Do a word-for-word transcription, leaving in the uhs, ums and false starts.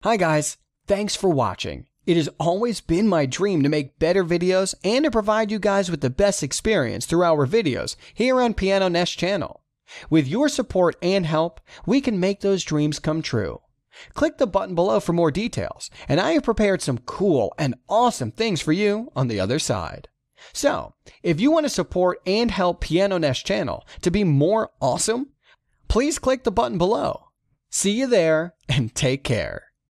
Hi guys, thanks for watching. It has always been my dream to make better videos and to provide you guys with the best experience through our videos here on Piano Nest channel. With your support and help, we can make those dreams come true. Click the button below for more details, and I have prepared some cool and awesome things for you on the other side. So, if you want to support and help Piano Nest channel to be more awesome, please click the button below. See you there and take care.